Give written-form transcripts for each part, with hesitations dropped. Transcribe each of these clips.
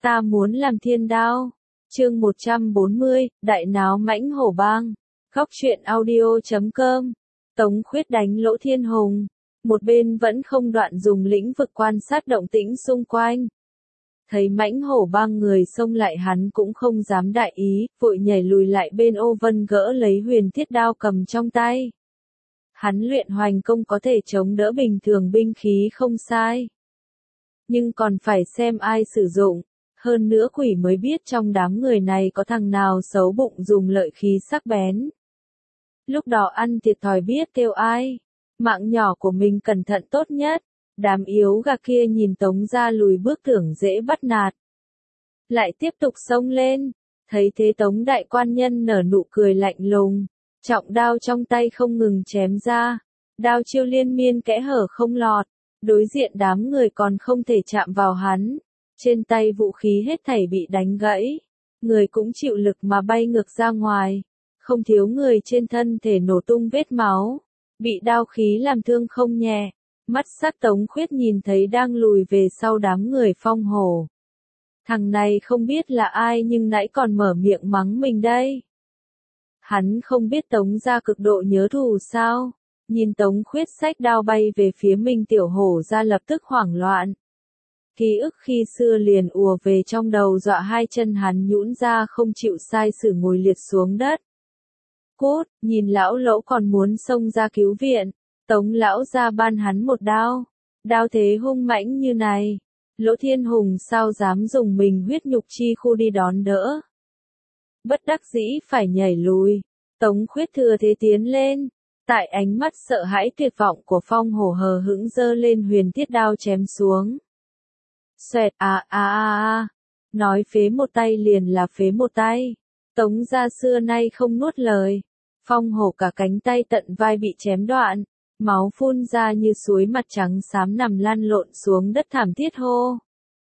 Ta muốn làm thiên đao. Chương 140, Đại náo mãnh hổ bang. Góc truyện audio.com. Tống Khuyết đánh Lỗ Thiên Hùng. Một bên vẫn không đoạn dùng lĩnh vực quan sát động tĩnh xung quanh. Thấy mãnh hổ bang người xông lại hắn cũng không dám đại ý, vội nhảy lùi lại bên ô vân gỡ lấy huyền thiết đao cầm trong tay. Hắn luyện hoành công có thể chống đỡ bình thường binh khí không sai. Nhưng còn phải xem ai sử dụng. Hơn nữa quỷ mới biết trong đám người này có thằng nào xấu bụng dùng lợi khí sắc bén. Lúc đó ăn thiệt thòi biết kêu ai. Mạng nhỏ của mình cẩn thận tốt nhất. Đám yếu gà kia nhìn Tống gia lùi bước tưởng dễ bắt nạt. Lại tiếp tục xông lên. Thấy thế Tống đại quan nhân nở nụ cười lạnh lùng. Trọng đao trong tay không ngừng chém ra. Đao chiêu liên miên kẽ hở không lọt. Đối diện đám người còn không thể chạm vào hắn. Trên tay vũ khí hết thảy bị đánh gãy. Người cũng chịu lực mà bay ngược ra ngoài. Không thiếu người trên thân thể nổ tung vết máu. Bị đao khí làm thương không nhẹ. Mắt sắc Tống Khuyết nhìn thấy đang lùi về sau đám người phong hổ. Thằng này không biết là ai nhưng nãy còn mở miệng mắng mình đây. Hắn không biết Tống gia cực độ nhớ thù sao. Nhìn Tống Khuyết xách đao bay về phía mình tiểu hổ ra lập tức hoảng loạn. Ký ức khi xưa liền ùa về trong đầu dọa hai chân hắn nhũn ra không chịu sai sử ngồi liệt xuống đất. Cút, nhìn lão Lỗ còn muốn xông ra cứu viện. Tống lão ra ban hắn một đao. Đao thế hung mãnh như này. Lỗ Thiên Hùng sao dám dùng mình huyết nhục chi khu đi đón đỡ. Bất đắc dĩ phải nhảy lùi. Tống Khuyết thừa thế tiến lên. Tại ánh mắt sợ hãi tuyệt vọng của phong hổ hờ hững giơ lên huyền thiết đao chém xuống. Xoẹt nói phế một tay liền là phế một tay. Tống gia xưa nay không nuốt lời. Phong hổ cả cánh tay tận vai bị chém đoạn. Máu phun ra như suối mặt trắng xám nằm lăn lộn xuống đất thảm thiết hô.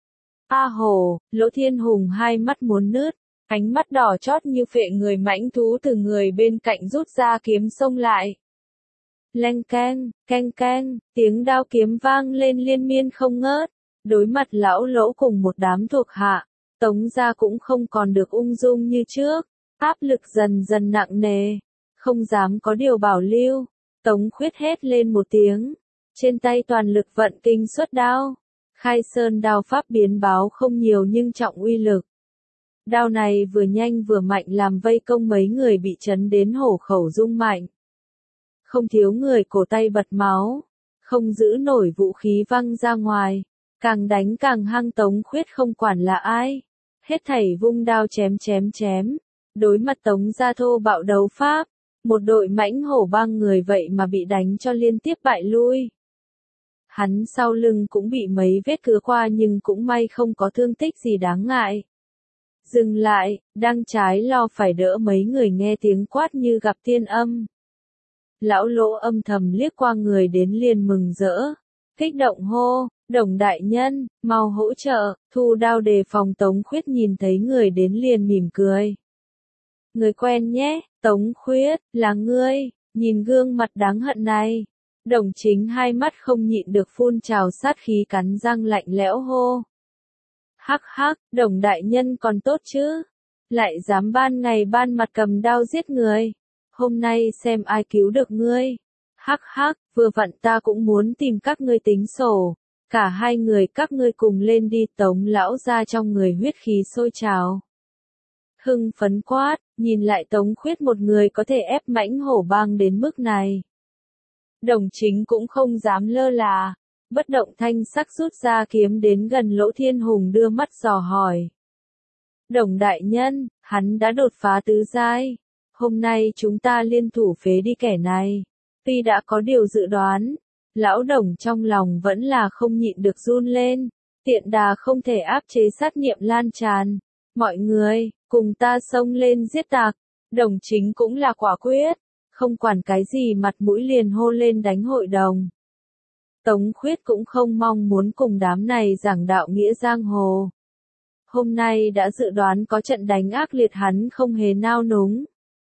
A hổ, Lỗ Thiên Hùng hai mắt muốn nứt. Ánh mắt đỏ chót như phệ người mãnh thú từ người bên cạnh rút ra kiếm xông lại. Leng keng, tiếng đao kiếm vang lên liên miên không ngớt. Đối mặt lão Lỗ cùng một đám thuộc hạ, Tống gia cũng không còn được ung dung như trước, áp lực dần dần nặng nề, không dám có điều bảo lưu. Tống Khuyết hét lên một tiếng, trên tay toàn lực vận kinh xuất đao. Khai sơn đao pháp biến báo không nhiều nhưng trọng uy lực. Đao này vừa nhanh vừa mạnh làm vây công mấy người bị chấn đến hổ khẩu rung mạnh. Không thiếu người cổ tay bật máu, không giữ nổi vũ khí văng ra ngoài. Càng đánh càng hăng. Tống Khuyết không quản là ai. Hết thảy vung đao chém. Đối mặt Tống gia thô bạo đấu pháp. Một đội mãnh hổ bang người vậy mà bị đánh cho liên tiếp bại lui. Hắn sau lưng cũng bị mấy vết cứa qua nhưng cũng may không có thương tích gì đáng ngại. Dừng lại, đang trái lo phải đỡ mấy người nghe tiếng quát như gặp thiên âm. Lão Lỗ âm thầm liếc qua người đến liền mừng rỡ. Kích động hô. Đồng đại nhân, mau hỗ trợ, thu đao đề phòng. Tống Khuyết nhìn thấy người đến liền mỉm cười. Người quen nhé, Tống Khuyết, là ngươi, nhìn gương mặt đáng hận này. Đồng Chính hai mắt không nhịn được phun trào sát khí cắn răng lạnh lẽo hô. Hắc, Đồng đại nhân còn tốt chứ, lại dám ban ngày ban mặt cầm đao giết người. Hôm nay xem ai cứu được ngươi. Hắc, vừa vặn ta cũng muốn tìm các ngươi tính sổ. Cả hai người các ngươi cùng lên đi. Tống lão ra trong người huyết khí sôi trào. Hưng phấn quát, nhìn lại Tống Khuyết một người có thể ép mãnh hổ bang đến mức này. Đồng Chính cũng không dám lơ là, bất động thanh sắc rút ra kiếm đến gần Lỗ Thiên Hùng đưa mắt dò hỏi. Đồng đại nhân, hắn đã đột phá tứ giai. Hôm nay chúng ta liên thủ phế đi kẻ này. Tuy đã có điều dự đoán. Lão Đồng trong lòng vẫn là không nhịn được run lên. Tiện đà không thể áp chế sát niệm lan tràn. Mọi người, cùng ta xông lên giết tặc. Đồng Chính cũng là quả quyết. Không quản cái gì mặt mũi liền hô lên đánh hội đồng. Tống Khuyết cũng không mong muốn cùng đám này giảng đạo nghĩa giang hồ. Hôm nay đã dự đoán có trận đánh ác liệt hắn không hề nao núng.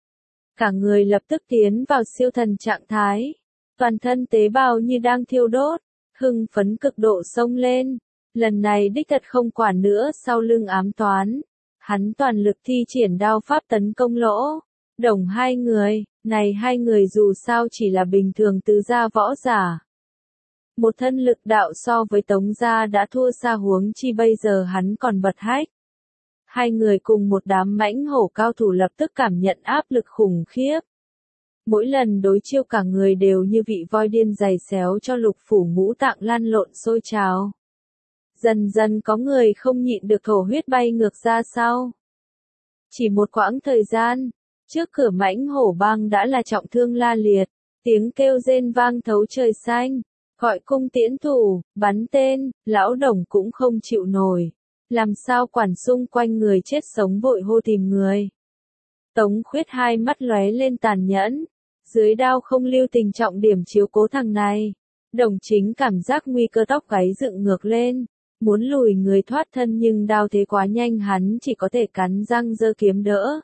Cả người lập tức tiến vào siêu thần trạng thái. Toàn thân tế bào như đang thiêu đốt, hưng phấn cực độ xông lên. Lần này đích thật không quản nữa sau lưng ám toán. Hắn toàn lực thi triển đao pháp tấn công Lỗ Đồng hai người, này hai người dù sao chỉ là bình thường tứ gia võ giả. Một thân lực đạo so với Tống gia đã thua xa, huống chi bây giờ hắn còn bật hách. Hai người cùng một đám mãnh hổ cao thủ lập tức cảm nhận áp lực khủng khiếp. Mỗi lần đối chiêu cả người đều như vị voi điên giày xéo cho lục phủ ngũ tạng lan lộn sôi trào. Dần dần có người không nhịn được thổ huyết bay ngược ra sau. Chỉ một quãng thời gian, trước cửa mãnh hổ bang đã là trọng thương la liệt, tiếng kêu rên vang thấu trời xanh, gọi cung tiễn thủ, bắn tên, lão Đồng cũng không chịu nổi. Làm sao quản, xung quanh người chết sống vội hô tìm người. Tống Khuyết hai mắt lóe lên tàn nhẫn, dưới đao không lưu tình trọng điểm chiếu cố thằng này. Đồng Chính cảm giác nguy cơ, tóc gáy dựng ngược lên, muốn lùi người thoát thân nhưng đao thế quá nhanh, hắn chỉ có thể cắn răng giơ kiếm đỡ.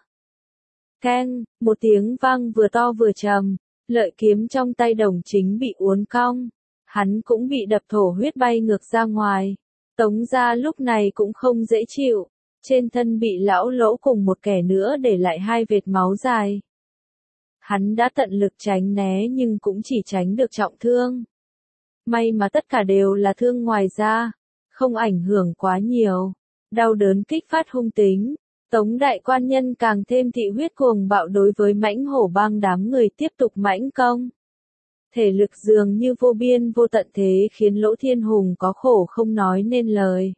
Keng, một tiếng vang vừa to vừa trầm, lợi kiếm trong tay Đồng Chính bị uốn cong, hắn cũng bị đập thổ huyết bay ngược ra ngoài. Tống gia lúc này cũng không dễ chịu, trên thân bị lão Lỗ cùng một kẻ nữa để lại hai vệt máu dài. Hắn đã tận lực tránh né nhưng cũng chỉ tránh được trọng thương. May mà tất cả đều là thương ngoài da, không ảnh hưởng quá nhiều. Đau đớn kích phát hung tính, Tống đại quan nhân càng thêm thị huyết cuồng bạo đối với mãnh hổ bang đám người tiếp tục mãnh công. Thể lực dường như vô biên vô tận thế khiến Lỗ Thiên Hùng có khổ không nói nên lời.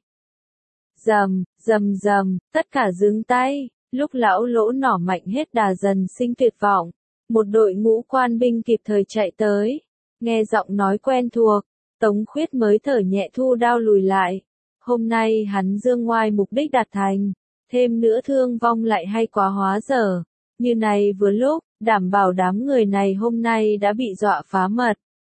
Rầm, rầm rầm, tất cả dừng tay, lúc lão Lỗ nỏ mạnh hết đà dần sinh tuyệt vọng. Một đội ngũ quan binh kịp thời chạy tới, nghe giọng nói quen thuộc, Tống Khuyết mới thở nhẹ thu đao lùi lại. Hôm nay hắn dương ngoai mục đích đạt thành, thêm nữa thương vong lại hay quá hóa dở. Như này vừa lúc, đảm bảo đám người này hôm nay đã bị dọa phá mật.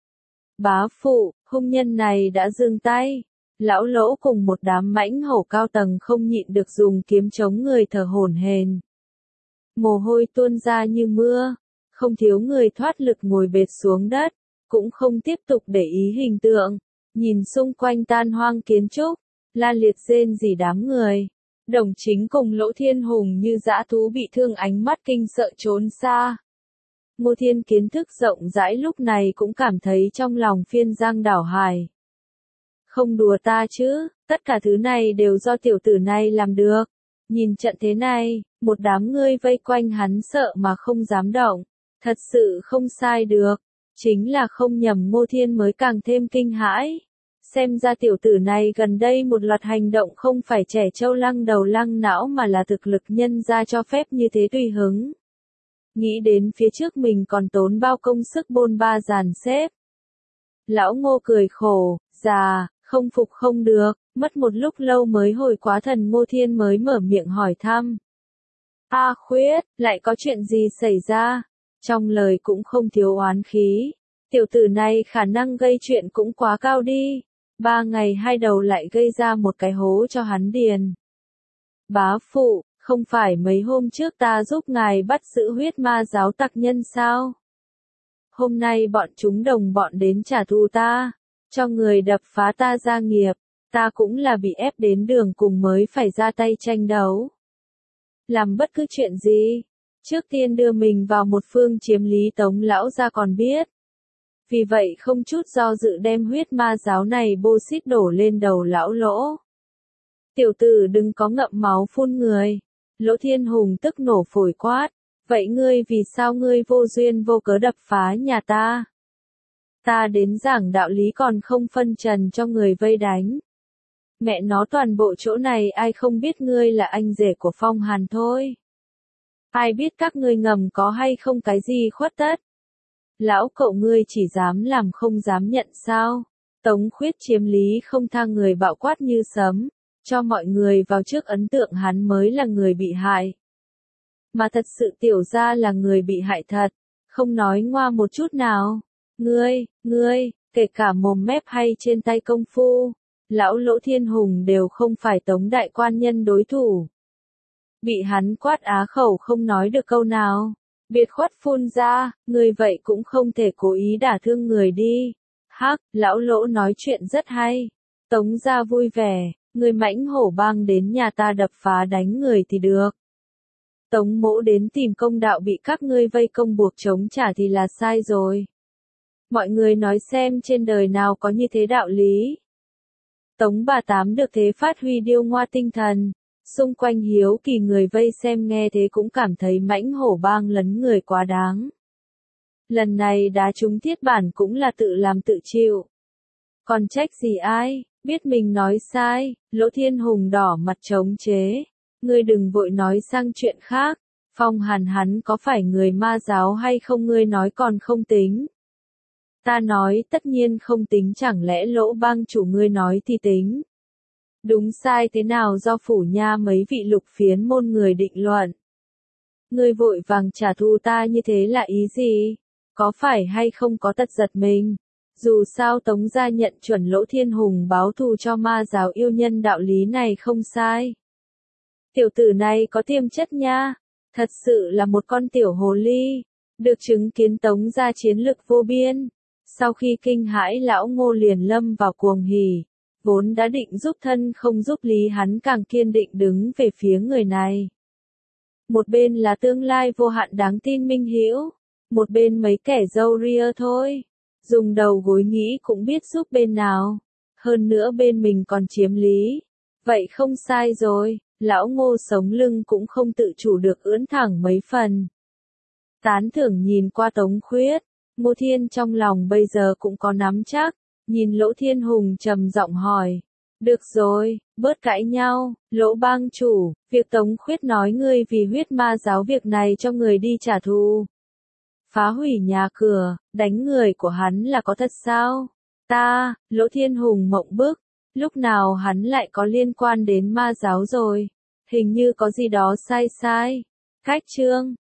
Bá phụ, hung nhân này đã dừng tay. Lão Lỗ cùng một đám mãnh hổ cao tầng không nhịn được dùng kiếm chống người thở hổn hển. Mồ hôi tuôn ra như mưa, không thiếu người thoát lực ngồi bệt xuống đất, cũng không tiếp tục để ý hình tượng, nhìn xung quanh tan hoang kiến trúc, la liệt rên rỉ đám người. Đồng Chính cùng Lỗ Thiên Hùng như dã thú bị thương ánh mắt kinh sợ trốn xa. Ngô Thiên kiến thức rộng rãi lúc này cũng cảm thấy trong lòng phiên giang đảo hải. Không đùa ta chứ, tất cả thứ này đều do tiểu tử này làm được. Nhìn trận thế này, một đám ngươi vây quanh hắn sợ mà không dám động. Thật sự không sai được, chính là không nhầm Ngô Thiên mới càng thêm kinh hãi. Xem ra tiểu tử này gần đây một loạt hành động không phải trẻ trâu lăng đầu lăng não mà là thực lực nhân ra cho phép như thế tùy hứng. Nghĩ đến phía trước mình còn tốn bao công sức bôn ba dàn xếp. Lão Ngô cười khổ, già, không phục không được, mất một lúc lâu mới hồi quá thần Ngô Thiên mới mở miệng hỏi thăm. A Khuyết, lại có chuyện gì xảy ra? Trong lời cũng không thiếu oán khí. Tiểu tử này khả năng gây chuyện cũng quá cao đi. 3 ngày 2 đầu lại gây ra một cái hố cho hắn điền. Bá phụ, không phải mấy hôm trước ta giúp ngài bắt giữ huyết ma giáo tặc nhân sao? Hôm nay bọn chúng đồng bọn đến trả thù ta, cho người đập phá ta gia nghiệp, ta cũng là bị ép đến đường cùng mới phải ra tay tranh đấu. Làm bất cứ chuyện gì, trước tiên đưa mình vào một phương chiếm lý Tống lão gia còn biết. Vì vậy không chút do dự đem huyết ma giáo này bô xít đổ lên đầu lão Lỗ. Tiểu tử đừng có ngậm máu phun người. Lỗ Thiên Hùng tức nổ phổi quát. Vậy ngươi vì sao ngươi vô duyên vô cớ đập phá nhà ta? Ta đến giảng đạo lý còn không phân trần cho người vây đánh. Mẹ nó toàn bộ chỗ này ai không biết ngươi là anh rể của Phong Hàn thôi. Ai biết các ngươi ngầm có hay không cái gì khuất tất. Lão cậu ngươi chỉ dám làm không dám nhận sao? Tống Khuyết chiếm lý không tha người bạo quát như sấm, cho mọi người vào trước ấn tượng hắn mới là người bị hại. Mà thật sự tiểu gia là người bị hại thật, không nói ngoa một chút nào. Ngươi, kể cả mồm mép hay trên tay công phu, lão Lỗ Thiên Hùng đều không phải Tống đại quan nhân đối thủ. Bị hắn quát á khẩu không nói được câu nào. Biệt khuất phun ra, người vậy cũng không thể cố ý đả thương người đi. Hắc, lão Lỗ nói chuyện rất hay. Tống gia vui vẻ, người mãnh hổ bang đến nhà ta đập phá đánh người thì được. Tống mỗ đến tìm công đạo bị các ngươi vây công buộc chống trả thì là sai rồi. Mọi người nói xem trên đời nào có như thế đạo lý. Tống bà Tám được thế phát huy điêu ngoa tinh thần. Xung quanh hiếu kỳ người vây xem nghe thế cũng cảm thấy mãnh hổ bang lấn người quá đáng. Lần này đá trúng thiết bản cũng là tự làm tự chịu. Còn trách gì ai, biết mình nói sai, Lỗ Thiên Hùng đỏ mặt chống chế. Ngươi đừng vội nói sang chuyện khác, Phong Hàn hắn có phải người ma giáo hay không ngươi nói còn không tính. Ta nói tất nhiên không tính, chẳng lẽ Lỗ bang chủ ngươi nói thì tính. Đúng sai thế nào do phủ nha mấy vị lục phiến môn người định luận. Ngươi vội vàng trả thù ta như thế là ý gì? Có phải hay không có tật giật mình? Dù sao Tống gia nhận chuẩn Lỗ Thiên Hùng báo thù cho ma giáo yêu nhân, đạo lý này không sai. Tiểu tử này có tiềm chất nha, thật sự là một con tiểu hồ ly, được chứng kiến Tống gia chiến lực vô biên. Sau khi kinh hãi lão Ngô liền lâm vào cuồng hỉ, vốn đã định giúp thân không giúp lý hắn càng kiên định đứng về phía người này. Một bên là tương lai vô hạn đáng tin minh hữu, một bên mấy kẻ râu ria thôi. Dùng đầu gối nghĩ cũng biết giúp bên nào. Hơn nữa bên mình còn chiếm lý. Vậy không sai rồi, lão Ngô sống lưng cũng không tự chủ được ưỡn thẳng mấy phần. Tán thưởng nhìn qua Tống Khuyết, Ngô Thiên trong lòng bây giờ cũng có nắm chắc, nhìn Lỗ Thiên Hùng trầm giọng hỏi. Được rồi, bớt cãi nhau, Lỗ bang chủ, việc Tống Khuyết nói ngươi vì huyết ma giáo việc này cho người đi trả thù. Phá hủy nhà cửa, đánh người của hắn là có thật sao? Lỗ Thiên Hùng mộng bức, lúc nào hắn lại có liên quan đến ma giáo rồi? Hình như có gì đó sai sai. Cách chương